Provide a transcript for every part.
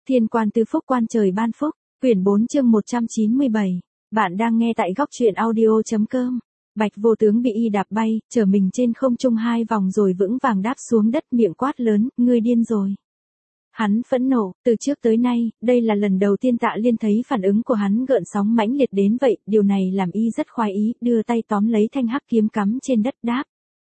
Thiên quan tứ phúc quan trời ban phúc, quyển 4 chương 197. Bạn đang nghe tại góc truyện audio.com. Bạch Vô Tướng bị y đạp bay, chở mình trên không trung 2 vòng rồi vững vàng đáp xuống đất, miệng quát lớn, ngươi điên rồi. Hắn phẫn nộ, từ trước tới nay, đây là lần đầu tiên Tạ Liên thấy phản ứng của hắn gợn sóng mãnh liệt đến vậy, điều này làm y rất khoái ý, đưa tay tóm lấy thanh hắc kiếm cắm trên đất đáp.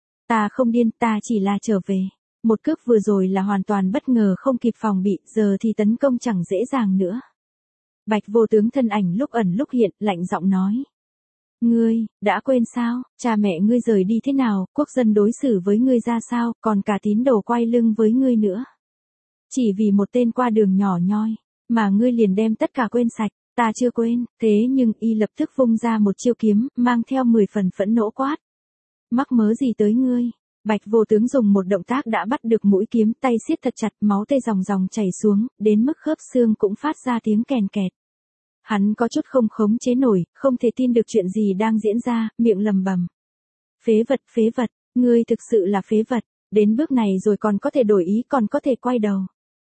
Ta không điên, ta chỉ là trở về. Một cước vừa rồi là hoàn toàn bất ngờ không kịp phòng bị, giờ thì tấn công chẳng dễ dàng nữa. Bạch Vô Tướng thân ảnh lúc ẩn lúc hiện, lạnh giọng nói. Ngươi, đã quên sao, cha mẹ ngươi rời đi thế nào, quốc dân đối xử với ngươi ra sao, còn cả tín đồ quay lưng với ngươi nữa. Chỉ vì một tên qua đường nhỏ nhoi, mà ngươi liền đem tất cả quên sạch, ta chưa quên, thế nhưng y lập tức vung ra một chiêu kiếm, mang theo 10 phần phẫn nộ quát. Mắc mớ gì tới ngươi? Bạch Vô Tướng dùng một động tác đã bắt được mũi kiếm, tay siết thật chặt, máu tươi ròng ròng chảy xuống, đến mức khớp xương cũng phát ra tiếng kèn kẹt. Hắn có chút không khống chế nổi, không thể tin được chuyện gì đang diễn ra, miệng lầm bầm. Phế vật, ngươi thực sự là phế vật, đến bước này rồi còn có thể đổi ý, còn có thể quay đầu.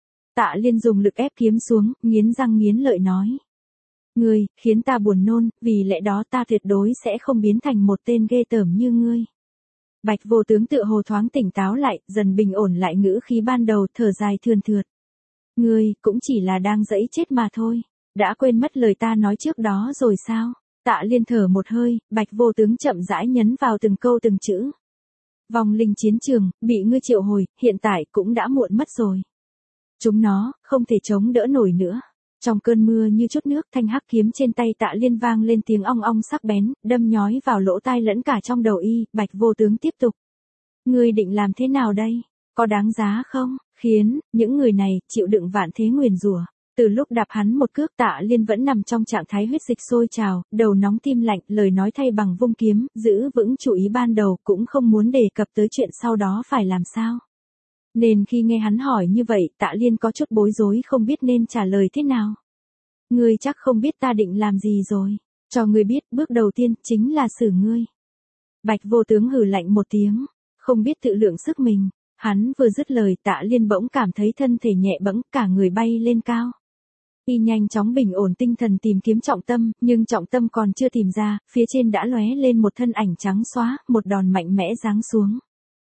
Tạ Liên dùng lực ép kiếm xuống, nghiến răng nghiến lợi nói. Ngươi, khiến ta buồn nôn, vì lẽ đó ta tuyệt đối sẽ không biến thành một tên ghê tởm như ngươi. Bạch Vô Tướng tựa hồ thoáng tỉnh táo lại, dần bình ổn lại ngữ khí ban đầu, thở dài thườn thượt. Ngươi, cũng chỉ là đang giãy chết mà thôi. Đã quên mất lời ta nói trước đó rồi sao? Tạ Liên thở một hơi, Bạch Vô Tướng chậm rãi nhấn vào từng câu từng chữ. Vong linh chiến trường, bị ngươi triệu hồi, hiện tại cũng đã muộn mất rồi. Chúng nó, không thể chống đỡ nổi nữa. Trong cơn mưa như chút nước, thanh hắc kiếm trên tay Tạ Liên vang lên tiếng ong ong sắc bén, đâm nhói vào lỗ tai lẫn cả trong đầu y. Bạch Vô Tướng tiếp tục. Ngươi định làm thế nào đây? Có đáng giá không? Khiến những người này chịu đựng vạn thế nguyền rủa. Từ lúc đạp hắn một cước, Tạ Liên vẫn nằm trong trạng thái huyết dịch sôi trào, đầu nóng tim lạnh, lời nói thay bằng vung kiếm, giữ vững chủ ý ban đầu, cũng không muốn đề cập tới chuyện sau đó phải làm sao. Nên khi nghe hắn hỏi như vậy, Tạ Liên có chút bối rối, không biết nên trả lời thế nào. Ngươi chắc không biết ta định làm gì rồi. Cho ngươi biết, bước đầu tiên chính là xử ngươi. Bạch Vô Tướng hừ lạnh một tiếng, không biết tự lượng sức mình. Hắn vừa dứt lời, Tạ Liên bỗng cảm thấy thân thể nhẹ bẫng, cả người bay lên cao. Y nhanh chóng bình ổn tinh thần tìm kiếm trọng tâm, nhưng trọng tâm còn chưa tìm ra, phía trên đã lóe lên một thân ảnh trắng xóa, một đòn mạnh mẽ giáng xuống.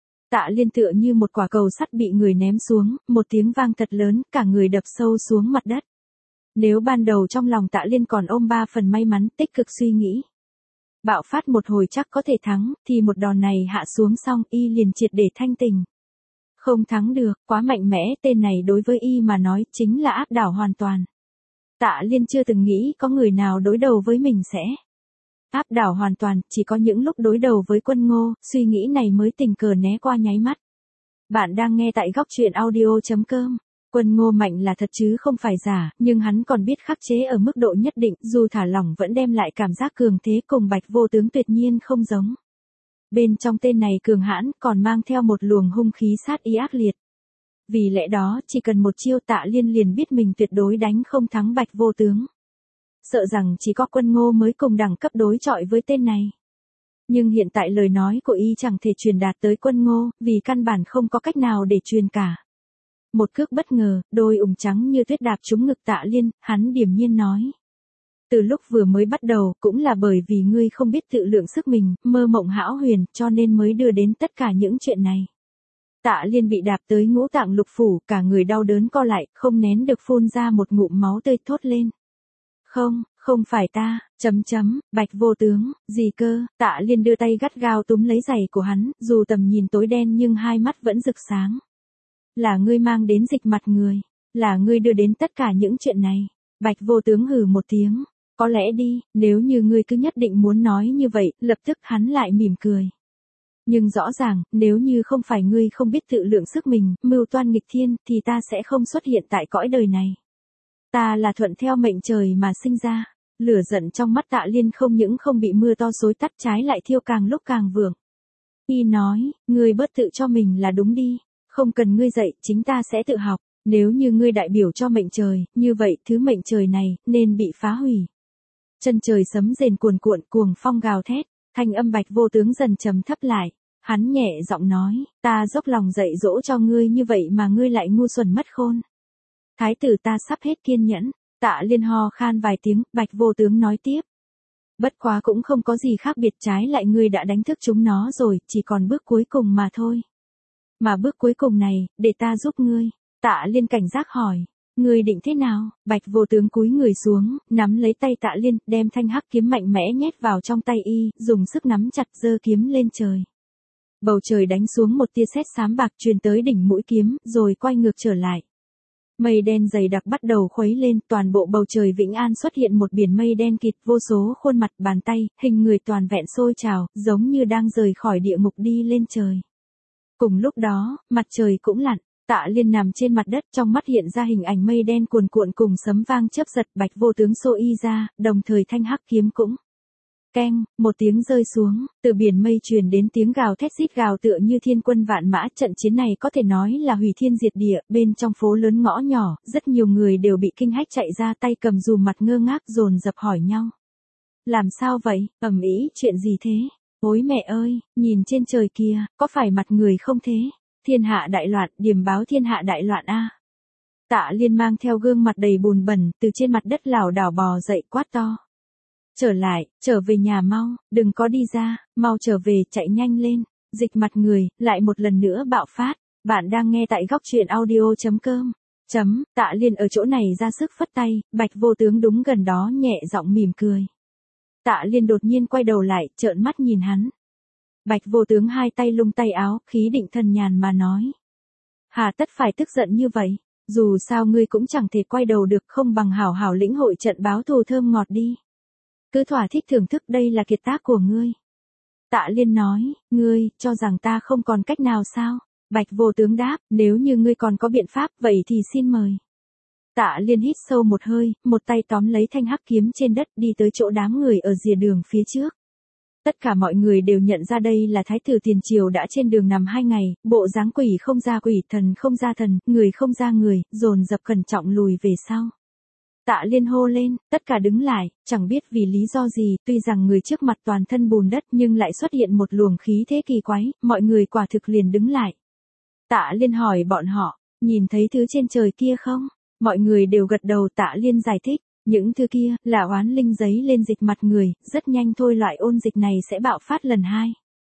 Tạ Liên tựa như một quả cầu sắt bị người ném xuống, một tiếng vang thật lớn, cả người đập sâu xuống mặt đất. Nếu ban đầu trong lòng Tạ Liên còn ôm 3 phần may mắn, tích cực suy nghĩ. Bạo phát một hồi chắc có thể thắng, thì một đòn này hạ xuống xong, y liền triệt để thanh tình. Không thắng được, quá mạnh mẽ, tên này đối với y mà nói chính là áp đảo hoàn toàn. Tạ Liên chưa từng nghĩ có người nào đối đầu với mình sẽ áp đảo hoàn toàn, chỉ có những lúc đối đầu với Quân Ngô, suy nghĩ này mới tình cờ né qua nháy mắt. Bạn đang nghe tại góc truyện audio.com. Quân Ngô mạnh là thật chứ không phải giả, nhưng hắn còn biết khắc chế ở mức độ nhất định, dù thả lỏng vẫn đem lại cảm giác cường thế, cùng Bạch Vô Tướng tuyệt nhiên không giống. Bên trong tên này cường hãn, còn mang theo một luồng hung khí sát ý ác liệt. Vì lẽ đó, chỉ cần một chiêu, Tạ Liên liền biết mình tuyệt đối đánh không thắng Bạch Vô Tướng. Sợ rằng chỉ có Quân Ngô mới cùng đẳng cấp đối chọi với tên này. Nhưng hiện tại lời nói của y chẳng thể truyền đạt tới Quân Ngô, vì căn bản không có cách nào để truyền cả. Một cước bất ngờ, đôi ủng trắng như tuyết đạp trúng ngực Tạ Liên, hắn điềm nhiên nói. Từ lúc vừa mới bắt đầu, cũng là bởi vì ngươi không biết tự lượng sức mình, mơ mộng hão huyền, cho nên mới đưa đến tất cả những chuyện này. Tạ Liên bị đạp tới ngũ tạng lục phủ, cả người đau đớn co lại, không nén được phun ra một ngụm máu tươi, thốt lên. Không phải ta, Bạch Vô Tướng, gì cơ? Tạ Liên đưa tay gắt gao túm lấy giày của hắn, dù tầm nhìn tối đen nhưng hai mắt vẫn rực sáng. Là ngươi mang đến dịch mặt người, là ngươi đưa đến tất cả những chuyện này. Bạch Vô Tướng hừ một tiếng, có lẽ đi, nếu như ngươi cứ nhất định muốn nói như vậy, lập tức hắn lại mỉm cười. Nhưng rõ ràng, nếu như không phải ngươi không biết tự lượng sức mình, mưu toan nghịch thiên, thì ta sẽ không xuất hiện tại cõi đời này. Ta là thuận theo mệnh trời mà sinh ra. Lửa giận trong mắt Tạ Liên không những không bị mưa to xối tắt, trái lại thiêu càng lúc càng vượng. Y nói, ngươi bớt tự cho mình là đúng đi. Không cần ngươi dạy, chính ta sẽ tự học. Nếu như ngươi đại biểu cho mệnh trời, như vậy thứ mệnh trời này nên bị phá hủy. Chân trời sấm rền cuồn cuộn, cuồng phong gào thét, thanh âm Bạch Vô Tướng dần trầm thấp lại. Hắn nhẹ giọng nói, ta dốc lòng dạy dỗ cho ngươi như vậy mà ngươi lại ngu xuẩn mất khôn. Thái tử ta sắp hết kiên nhẫn. Tạ Liên ho khan vài tiếng, Bạch Vô Tướng nói tiếp. Bất quá cũng không có gì khác biệt, trái lại ngươi đã đánh thức chúng nó rồi, chỉ còn bước cuối cùng mà thôi. Mà bước cuối cùng này, để ta giúp ngươi. Tạ Liên cảnh giác hỏi. Ngươi định thế nào? Bạch Vô Tướng cúi người xuống, nắm lấy tay Tạ Liên, đem thanh hắc kiếm mạnh mẽ nhét vào trong tay y, dùng sức nắm chặt giơ kiếm lên trời. Bầu trời đánh xuống một tia sét xám bạc truyền tới đỉnh mũi kiếm, rồi quay ngược trở lại. Mây đen dày đặc bắt đầu khuấy lên, toàn bộ bầu trời Vĩnh An xuất hiện một biển mây đen kịt, vô số khuôn mặt, bàn tay, hình người toàn vẹn sôi trào, giống như đang rời khỏi địa ngục đi lên trời. Cùng lúc đó, mặt trời cũng lặn. Tạ Liên nằm trên mặt đất, trong mắt hiện ra hình ảnh mây đen cuồn cuộn cùng sấm vang chớp giật. Bạch Vô Tướng xô y ra, đồng thời thanh hắc kiếm cũng keng, một tiếng rơi xuống, từ biển mây truyền đến tiếng gào thét rít gào tựa như thiên quân vạn mã. Trận chiến này có thể nói là hủy thiên diệt địa, bên trong phố lớn ngõ nhỏ, rất nhiều người đều bị kinh hách chạy ra, tay cầm dù mặt ngơ ngác dồn dập hỏi nhau. Làm sao vậy, ầm ĩ, chuyện gì thế? Ôi mẹ ơi, nhìn trên trời kia, có phải mặt người không thế? Thiên hạ đại loạn, điềm báo thiên hạ đại loạn a. Tạ Liên mang theo gương mặt đầy bùn bẩn, từ trên mặt đất lảo đảo bò dậy quát to. Trở lại, trở về nhà mau, đừng có đi ra, mau trở về, chạy nhanh lên. Dịch mặt người, lại một lần nữa bạo phát. Bạn đang nghe tại góc truyện audio.com. Tạ Liên ở chỗ này ra sức phất tay, Bạch Vô Tướng đúng gần đó nhẹ giọng mỉm cười. Tạ Liên đột nhiên quay đầu lại, trợn mắt nhìn hắn. Bạch Vô Tướng hai tay lung tay áo, khí định thần nhàn mà nói. Hà tất phải tức giận như vậy, dù sao ngươi cũng chẳng thể quay đầu được, không bằng hảo hảo lĩnh hội trận báo thù thơm ngọt đi. Cứ thỏa thích thưởng thức, đây là kiệt tác của ngươi. Tạ Liên nói, ngươi, cho rằng ta không còn cách nào sao? Bạch Vô Tướng đáp, nếu như ngươi còn có biện pháp, vậy thì xin mời. Tạ Liên hít sâu một hơi, một tay tóm lấy thanh hắc kiếm trên đất, đi tới chỗ đám người ở rìa đường phía trước. Tất cả mọi người đều nhận ra đây là thái tử tiền triều đã trên đường nằm 2 ngày, bộ dáng quỷ không ra quỷ, thần không ra thần, người không ra người, dồn dập cẩn trọng lùi về sau. Tạ Liên hô lên, tất cả đứng lại, chẳng biết vì lý do gì, tuy rằng người trước mặt toàn thân bùn đất nhưng lại xuất hiện một luồng khí thế kỳ quái, mọi người quả thực liền đứng lại. Tạ Liên hỏi bọn họ, nhìn thấy thứ trên trời kia không? Mọi người đều gật đầu. Tạ Liên giải thích, những thứ kia là oán linh giấy lên dịch mặt người, rất nhanh thôi loại ôn dịch này sẽ bạo phát lần 2.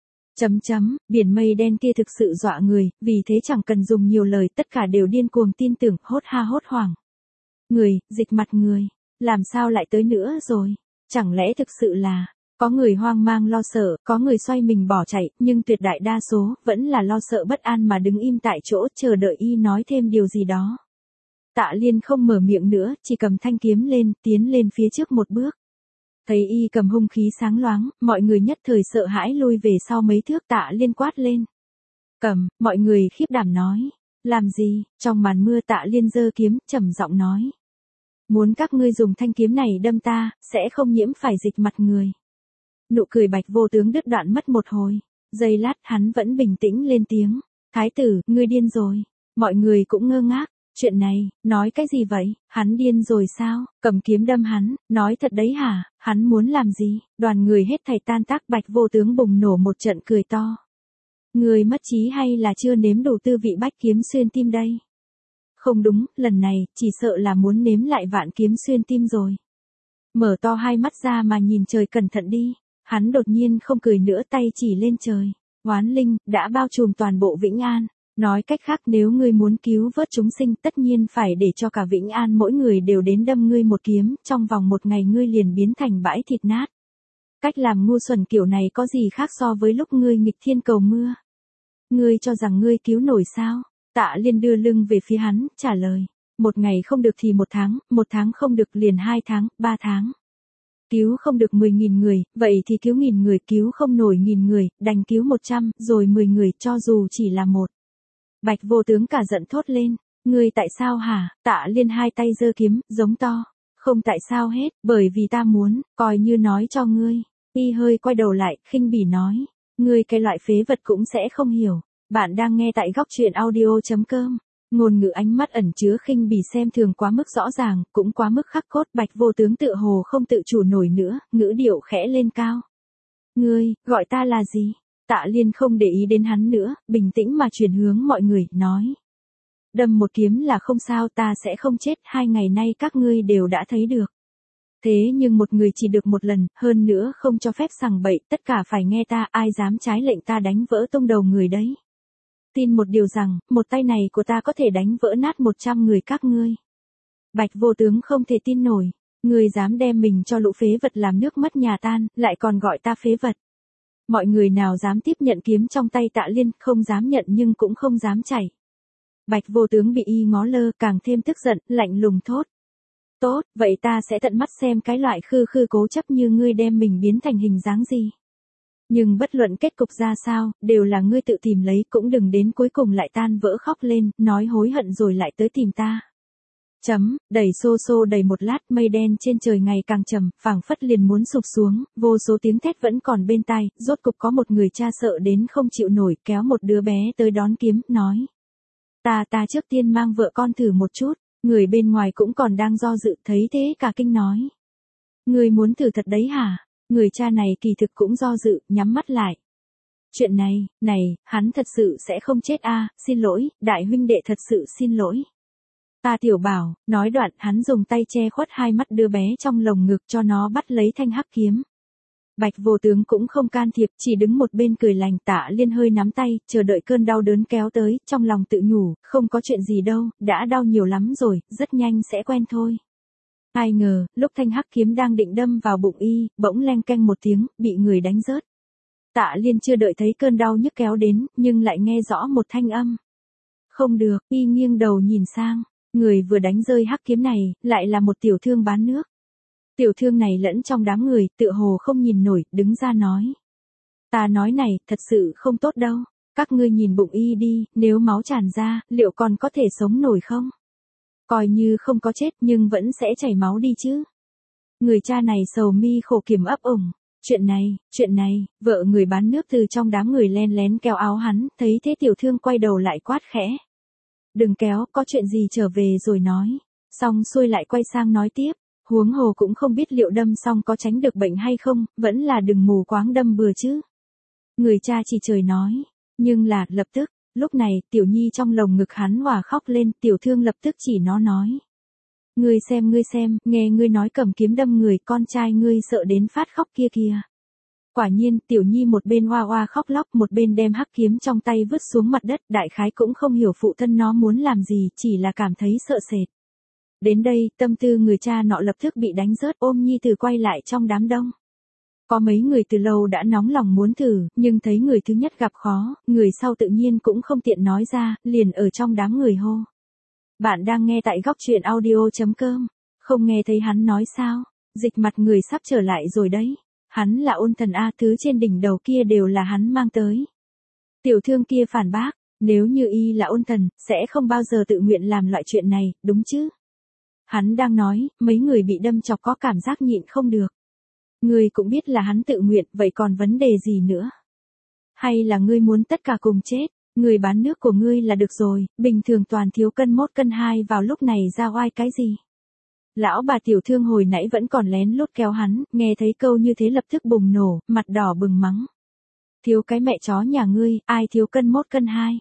Biển mây đen kia thực sự dọa người, vì thế chẳng cần dùng nhiều lời, tất cả đều điên cuồng tin tưởng, hốt ha hốt hoảng. Người, dịch mặt người, làm sao lại tới nữa rồi? Chẳng lẽ thực sự là, có người hoang mang lo sợ, có người xoay mình bỏ chạy, nhưng tuyệt đại đa số, vẫn là lo sợ bất an mà đứng im tại chỗ, chờ đợi y nói thêm điều gì đó. Tạ Liên không mở miệng nữa, chỉ cầm thanh kiếm lên, tiến lên phía trước một bước. Thấy y cầm hung khí sáng loáng, mọi người nhất thời sợ hãi lui về sau mấy thước. Tạ Liên quát lên. Cầm, mọi người khiếp đảm nói. Làm gì? Trong màn mưa Tạ Liên giơ kiếm, trầm giọng nói. Muốn các ngươi dùng thanh kiếm này đâm ta, sẽ không nhiễm phải dịch mặt người. Nụ cười Bạch Vô Tướng đứt đoạn mất một hồi. Giây lát hắn vẫn bình tĩnh lên tiếng. Thái tử, ngươi điên rồi. Mọi người cũng ngơ ngác. Chuyện này, nói cái gì vậy? Hắn điên rồi sao? Cầm kiếm đâm hắn, nói thật đấy hả? Hắn muốn làm gì? Đoàn người hết thảy tan tác. Bạch Vô Tướng bùng nổ một trận cười to. Người mất trí hay là chưa nếm đủ tư vị bách kiếm xuyên tim đây? Không đúng, lần này, chỉ sợ là muốn nếm lại vạn kiếm xuyên tim rồi. Mở to hai mắt ra mà nhìn trời, cẩn thận đi. Hắn đột nhiên không cười nữa, tay chỉ lên trời. Oán linh, đã bao trùm toàn bộ Vĩnh An. Nói cách khác, nếu ngươi muốn cứu vớt chúng sinh, tất nhiên phải để cho cả Vĩnh An mỗi người đều đến đâm ngươi một kiếm, trong vòng 1 ngày ngươi liền biến thành bãi thịt nát. Cách làm ngu xuẩn kiểu này có gì khác so với lúc ngươi nghịch thiên cầu mưa? Ngươi cho rằng ngươi cứu nổi sao? Tạ Liên đưa lưng về phía hắn, trả lời. 1 ngày không được thì 1 tháng, 1 tháng không được liền 2 tháng, 3 tháng. Cứu không được 10.000 người, vậy thì cứu 1.000 người, cứu không nổi 1.000 người, đành cứu 100, rồi 10 người, cho dù chỉ là 1. Bạch Vô Tướng cả giận thốt lên. Ngươi tại sao hả? Tạ Liên hai tay giơ kiếm, giống to. Không tại sao hết, bởi vì ta muốn, coi như nói cho ngươi. Y hơi quay đầu lại, khinh bỉ nói. Ngươi cái loại phế vật cũng sẽ không hiểu. Bạn đang nghe tại góc truyện audio.com. Ngôn ngữ ánh mắt ẩn chứa khinh bỉ xem thường quá mức rõ ràng, cũng quá mức khắc cốt. Bạch Vô Tướng tựa hồ không tự chủ nổi nữa, ngữ điệu khẽ lên cao. Ngươi, gọi ta là gì? Tạ Liên không để ý đến hắn nữa, bình tĩnh mà chuyển hướng mọi người, nói. đâm một kiếm là không sao, ta sẽ không chết, 2 ngày nay các ngươi đều đã thấy được. Thế nhưng một người chỉ được một lần, hơn nữa không cho phép sằng bậy, tất cả phải nghe ta, ai dám trái lệnh ta đánh vỡ tung đầu người đấy. Tin một điều rằng, một tay này của ta có thể đánh vỡ nát 100 người các ngươi. Bạch Vô Tướng không thể tin nổi, ngươi dám đem mình cho lũ phế vật làm nước mất nhà tan, lại còn gọi ta phế vật. Mọi người nào dám tiếp nhận kiếm trong tay Tạ Liên, không dám nhận nhưng cũng không dám chảy. Bạch Vô Tướng bị y ngó lơ, càng thêm tức giận, lạnh lùng thốt. Tốt, vậy ta sẽ tận mắt xem cái loại khư khư cố chấp như ngươi đem mình biến thành hình dáng gì. Nhưng bất luận kết cục ra sao, đều là ngươi tự tìm lấy, cũng đừng đến cuối cùng lại tan vỡ khóc lên, nói hối hận rồi lại tới tìm ta. Đẩy xô xô đầy một lát, mây đen trên trời ngày càng trầm, phảng phất liền muốn sụp xuống, vô số tiếng thét vẫn còn bên tai, rốt cục có một người cha sợ đến không chịu nổi, kéo một đứa bé tới đón kiếm, nói. Ta trước tiên mang vợ con thử một chút, người bên ngoài cũng còn đang do dự, thấy thế cả kinh nói. Người muốn thử thật đấy hả? Người cha này kỳ thực cũng do dự, nhắm mắt lại. Chuyện này, hắn thật sự sẽ không chết a, xin lỗi, đại huynh đệ thật sự xin lỗi. Ta Tiểu Bảo, nói đoạn hắn dùng tay che khuất hai mắt đứa bé trong lồng ngực cho nó bắt lấy thanh hắc kiếm. Bạch Vô Tướng cũng không can thiệp, chỉ đứng một bên cười lành. Tạ Liên hơi nắm tay, chờ đợi cơn đau đớn kéo tới, trong lòng tự nhủ, không có chuyện gì đâu, đã đau nhiều lắm rồi, rất nhanh sẽ quen thôi. Ai ngờ, lúc thanh hắc kiếm đang định đâm vào bụng y, bỗng leng keng một tiếng, bị người đánh rớt. Tạ Liên chưa đợi thấy cơn đau nhức kéo đến, nhưng lại nghe rõ một thanh âm. Không được, y nghiêng đầu nhìn sang, người vừa đánh rơi hắc kiếm này, lại là một tiểu thương bán nước. Tiểu thương này lẫn trong đám người, tựa hồ không nhìn nổi, đứng ra nói. Ta nói này, thật sự không tốt đâu, các ngươi nhìn bụng y đi, nếu máu tràn ra, liệu còn có thể sống nổi không? Coi như không có chết nhưng vẫn sẽ chảy máu đi chứ. Người cha này sầu mi khổ kiểm ấp ủng. Chuyện này, vợ người bán nước từ trong đám người len lén kéo áo hắn, thấy thế tiểu thương quay đầu lại quát khẽ. Đừng kéo, có chuyện gì trở về rồi nói. Xong xuôi lại quay sang nói tiếp, huống hồ cũng không biết liệu đâm xong có tránh được bệnh hay không, vẫn là đừng mù quáng đâm bừa chứ. Người cha chỉ trời nói, nhưng là, lập tức, lúc này, tiểu nhi trong lồng ngực hắn hòa khóc lên, tiểu thương lập tức chỉ nó nói. Ngươi xem, nghe ngươi nói cầm kiếm đâm người, con trai ngươi sợ đến phát khóc kia kìa. Quả nhiên, tiểu nhi một bên hoa hoa khóc lóc, một bên đem hắc kiếm trong tay vứt xuống mặt đất, đại khái cũng không hiểu phụ thân nó muốn làm gì, chỉ là cảm thấy sợ sệt. Đến đây, tâm tư người cha nọ lập tức bị đánh rớt, ôm nhi tử quay lại trong đám đông. Có mấy người từ lâu đã nóng lòng muốn thử, nhưng thấy người thứ nhất gặp khó, người sau tự nhiên cũng không tiện nói ra, liền ở trong đám người hô. Bạn đang nghe tại góc truyện audio.com, không nghe thấy hắn nói sao, dịch mặt người sắp trở lại rồi đấy, hắn là Ôn Thần a, thứ trên đỉnh đầu kia đều là hắn mang tới. Tiểu thương kia phản bác, nếu như y là Ôn Thần, sẽ không bao giờ tự nguyện làm loại chuyện này, đúng chứ? Hắn đang nói, mấy người bị đâm chọc có cảm giác nhịn không được. Ngươi cũng biết là hắn tự nguyện, vậy còn vấn đề gì nữa? Hay là ngươi muốn tất cả cùng chết? Người bán nước của ngươi là được rồi, bình thường toàn thiếu cân 1 cân 2 vào lúc này ra oai cái gì? Lão bà tiểu thương hồi nãy vẫn còn lén lút kéo hắn, nghe thấy câu như thế lập tức bùng nổ, mặt đỏ bừng mắng. Thiếu cái mẹ chó nhà ngươi, ai thiếu cân 1 cân 2?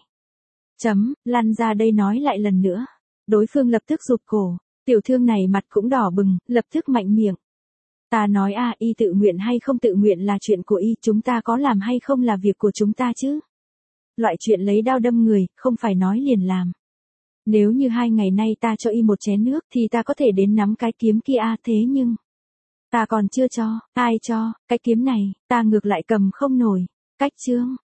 Lăn ra đây nói lại lần nữa. Đối phương lập tức rụt cổ, tiểu thương này mặt cũng đỏ bừng, lập tức mạnh miệng. Ta nói y tự nguyện hay không tự nguyện là chuyện của y, chúng ta có làm hay không là việc của chúng ta chứ. Loại chuyện lấy đao đâm người, không phải nói liền làm. Nếu như 2 ngày nay ta cho y một chén nước thì ta có thể đến nắm cái kiếm kia thế nhưng. Ta còn chưa cho, ai cho, cái kiếm này, ta ngược lại cầm không nổi. Cách chương.